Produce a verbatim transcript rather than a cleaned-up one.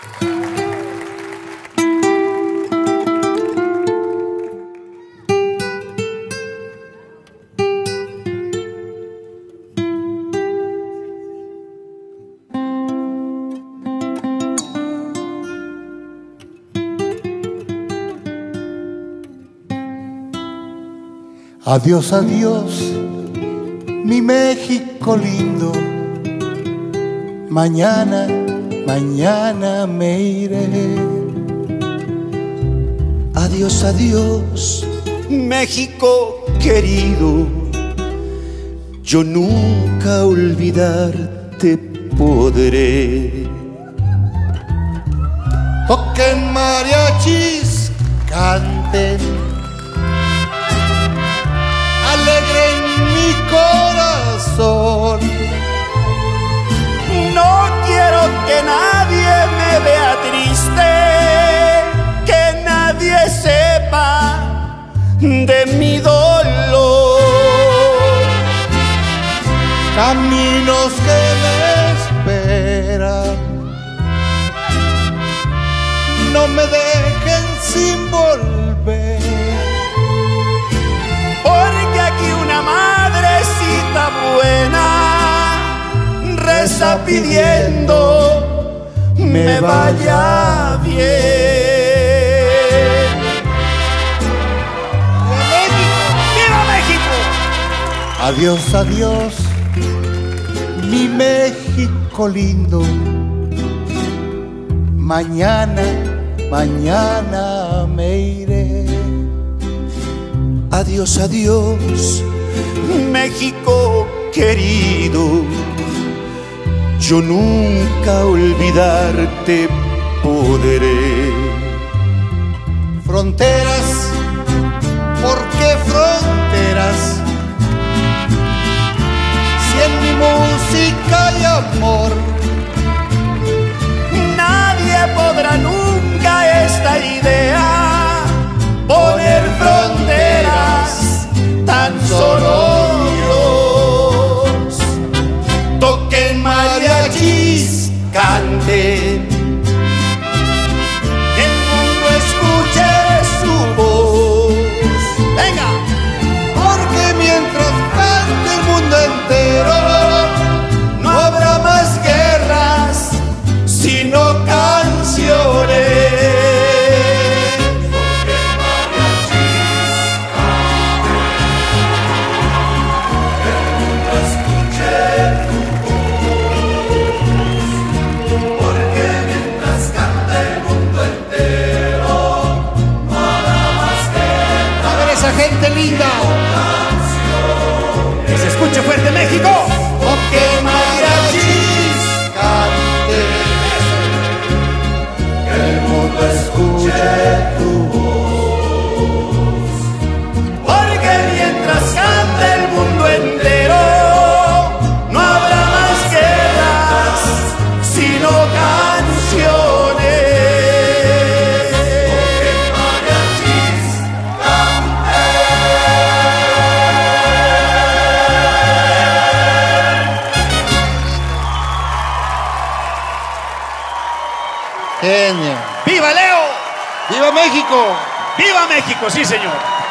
Adiós, adiós, mi México lindo. Mañana, mañana me iré. Adiós, adiós, México querido. Yo nunca olvidarte podré. Toquen mariachis, canten, alegren mi corazón. No quiero que nadie me vea triste, que nadie sepa de mi dolor. Caminos que me esperan, no me dejen sin volver. Porque aquí una madrecita buena reza pidiendo me vaya bien. ¡Viva México! Adiós, adiós, mi México lindo. Mañana, mañana me iré. Adiós, adiós, México querido. Yo nunca olvidarte podré. Fronteras, ¿por qué fronteras? Si en mi música hay amor. Nadie podrá nunca esta idea poner fronteras, tan solo Dios. Toquen mariachis, canten, que el mundo escuche su voz. Venga, Porque mientras cante el mundo entero, no habrá más guerras, sino canciones. gente linda, que se escuche fuerte México. o que mariachis cante, que el mundo escuche tu voz. Porque mientras cante el mundo entero, no habrá más guerras, sino canciones. Genio. ¡Viva Leo! ¡Viva México! ¡Viva México! Sí, señor.